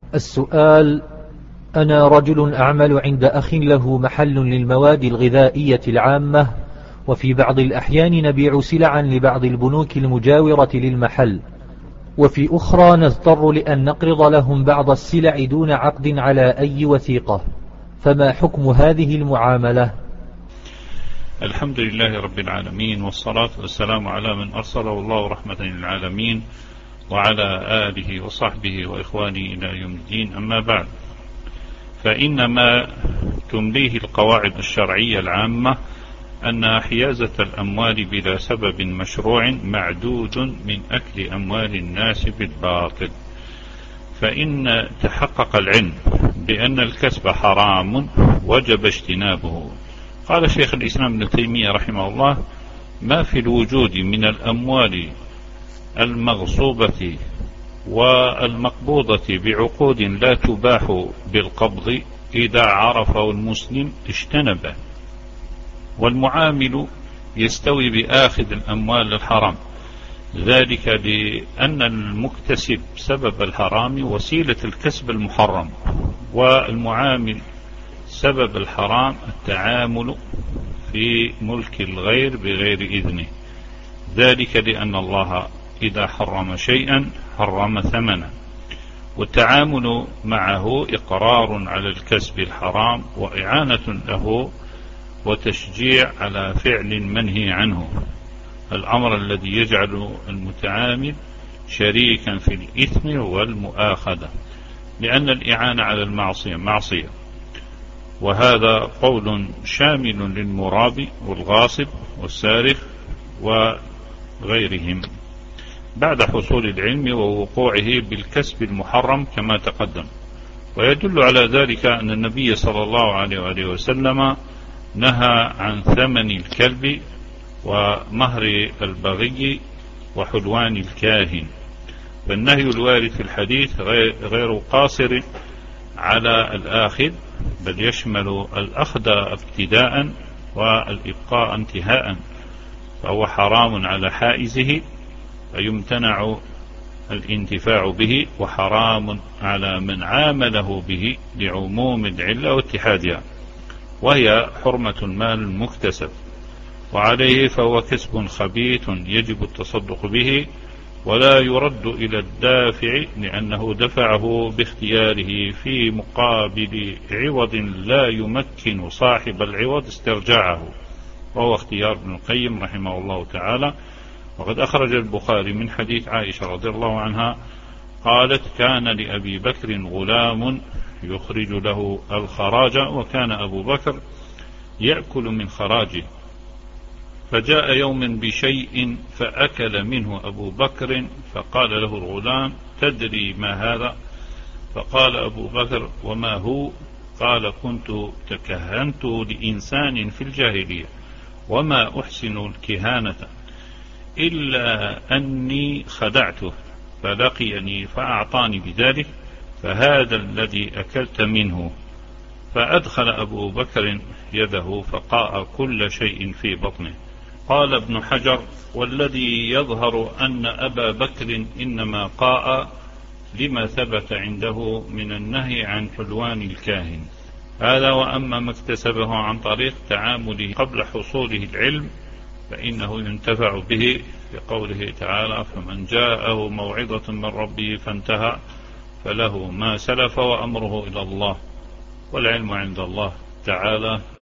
السؤال: أنا رجل أعمل عند أخ له محل للمواد الغذائية العامة، وفي بعض الأحيان نبيع سلعا لبعض البنوك المجاورة للمحل، وفي أخرى نضطر لأن نقرض لهم بعض السلع دون عقد على أي وثيقة، فما حكم هذه المعاملة؟ الحمد لله رب العالمين، والصلاة والسلام على من أرسله الله رحمة للعالمين وعلى آله وصحبه وإخوانه إلى يوم الدين. أما بعد، فإنما تمليه القواعد الشرعية العامة أن حيازة الأموال بلا سبب مشروع معدود من أكل أموال الناس بالباطل. فإن تحقق العلم بأن الكسب حرام وجب اجتنابه. قال شيخ الإسلام ابن تيمية رحمه الله: ما في الوجود من الأموال المغصوبة والمقبوضة بعقود لا تباح بالقبض إذا عرفه المسلم اجتنبه، والمعامل يستوي بآخذ الأموال الحرام، ذلك لأن المكتسب سبب الحرام وسيلة الكسب المحرم، والمعامل سبب الحرام التعامل في ملك الغير بغير إذنه، ذلك لأن الله إذا حرم شيئا حرم ثمنه، والتعامل معه إقرار على الكسب الحرام وإعانة له وتشجيع على فعل منهي عنه، الأمر الذي يجعل المتعامل شريكا في الإثم والمؤاخذة، لأن الإعانة على المعصية معصية. وهذا قول شامل للمرابي والغاصب والسارق وغيرهم بعد حصول العلم ووقوعه بالكسب المحرم كما تقدم. ويدل على ذلك أن النبي صلى الله عليه وآله وسلم نهى عن ثمن الكلب ومهر البغي وحلوان الكاهن، فالنهي الوارد في الحديث غير قاصر على الآخذ، بل يشمل الأخذ ابتداء والإبقاء انتهاء، فهو حرام على حائزه فيمتنع الانتفاع به، وحرام على من عامله به لعموم العلة واتحادها، وهي حرمة المال المكتسب، وعليه فهو كسب خبيث يجب التصدق به ولا يرد إلى الدافع، لأنه دفعه باختياره في مقابل عوض لا يمكن صاحب العوض استرجاعه، وهو اختيار ابن القيم رحمه الله تعالى. وقد أخرج البخاري من حديث عائشة رضي الله عنها قالت: كان لأبي بكر غلام يخرج له الخراج، وكان أبو بكر يأكل من خراجه، فجاء يوم بشيء فأكل منه أبو بكر، فقال له الغلام: تدري ما هذا؟ فقال أبو بكر: وما هو؟ قال: كنت تكهنت لإنسان في الجاهلية، وما أحسن الكهانة إلا أني خدعته فلقيني فأعطاني بذلك، فهذا الذي أكلت منه. فأدخل أبو بكر يده فقاء كل شيء في بطنه. قال ابن حجر: والذي يظهر أن أبا بكر إنما قاء لما ثبت عنده من النهي عن حلوان الكاهن هذا. وأما ما اكتسبه عن طريق تعامله قبل حصوله العلم فإنه ينتفع به، بقوله تعالى: فمن جاءه موعظة من ربه فانتهى فله ما سلف وأمره إلى الله والعلم عند الله تعالى.